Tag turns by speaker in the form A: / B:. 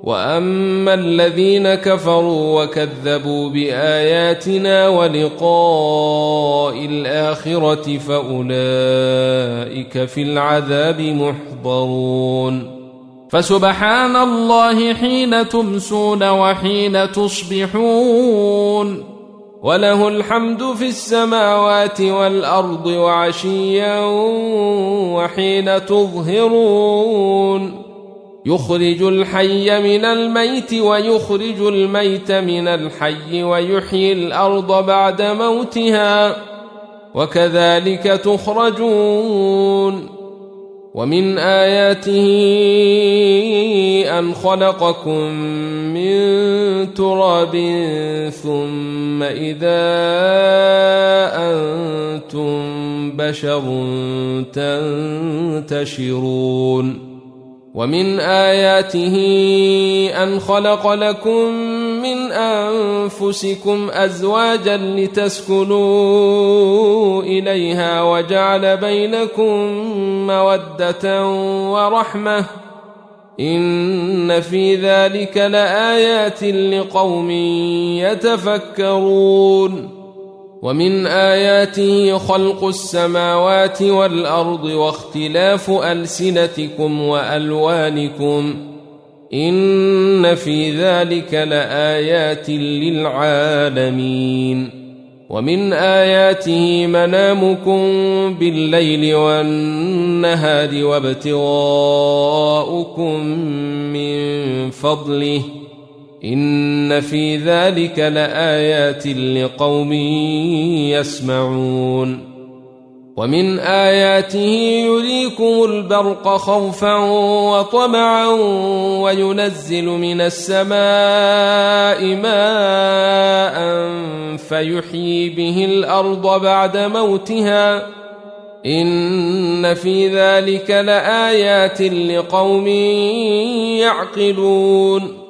A: وأما الذين كفروا وكذبوا بآياتنا ولقاء الآخرة فأولئك في العذاب محضرون فسبحان الله حين تمسون وحين تصبحون وله الحمد في السماوات والأرض وعشيا وحين تظهرون يخرج الحي من الميت ويخرج الميت من الحي ويحيي الأرض بعد موتها وكذلك تخرجون ومن آياته أن خلقكم من تراب ثم إذا أنتم بشر تنتشرون ومن آياته أن خلق لكم من أنفسكم أزواجا لتسكنوا إليها وجعل بينكم مودة ورحمة إن في ذلك لآيات لقوم يتفكرون ومن آياته خلق السماوات والأرض واختلاف ألسنتكم وألوانكم إن في ذلك لآيات للعالمين ومن آياته منامكم بالليل والنهار وابتغاؤكم من فضله إن في ذلك لآيات لقوم يسمعون ومن آياته يريكم البرق خوفا وطمعا وينزل من السماء ماء فيحيي به الأرض بعد موتها إن في ذلك لآيات لقوم يعقلون